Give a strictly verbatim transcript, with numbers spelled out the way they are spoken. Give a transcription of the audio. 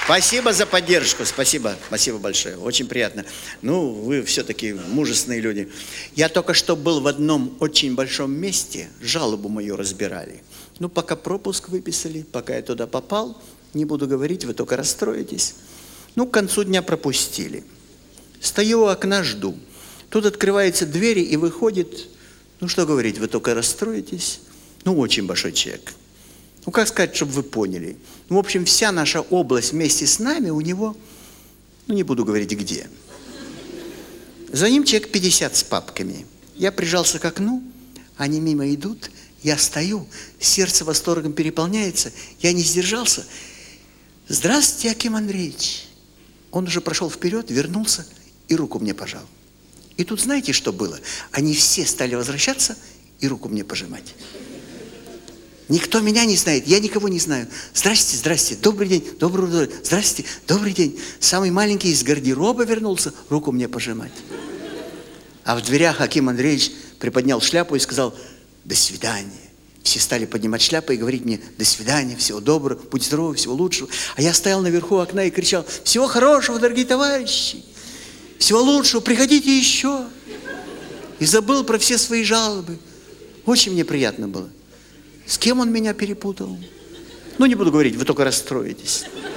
Спасибо за поддержку, спасибо, спасибо большое, очень приятно. Ну, вы все-таки мужественные люди. Я только что был в одном очень большом месте, жалобу мою разбирали. Ну, пока пропуск выписали, пока я туда попал, не буду говорить, вы только расстроитесь. Ну, к концу дня пропустили. Стою у окна, жду. Тут открываются двери и выходит, ну, что говорить, вы только расстроитесь. Ну, очень большой человек. Ну, как сказать, чтобы вы поняли. Ну, в общем, вся наша область вместе с нами у него, ну, не буду говорить где. За ним человек пятьдесят с папками. Я прижался к окну, они мимо идут, я стою, сердце восторгом переполняется, я не сдержался. Здравствуйте, Аким Андреевич. Он уже прошел вперед, вернулся и руку мне пожал. И тут знаете, что было? Они все стали возвращаться и руку мне пожимать. Никто меня не знает, я никого не знаю. Здрасте, здрасте, добрый день, добрый день, здрасте, добрый день. Самый маленький из гардероба вернулся, руку мне пожимать. А в дверях Аким Андреевич приподнял шляпу и сказал: до свидания. Все стали поднимать шляпы и говорить мне: до свидания, всего доброго, будь здоровы, всего лучшего. А я стоял наверху окна и кричал: всего хорошего, дорогие товарищи, всего лучшего, приходите еще. И забыл про все свои жалобы. Очень мне приятно было. С кем он меня перепутал? Ну, не буду говорить, вы только расстроитесь.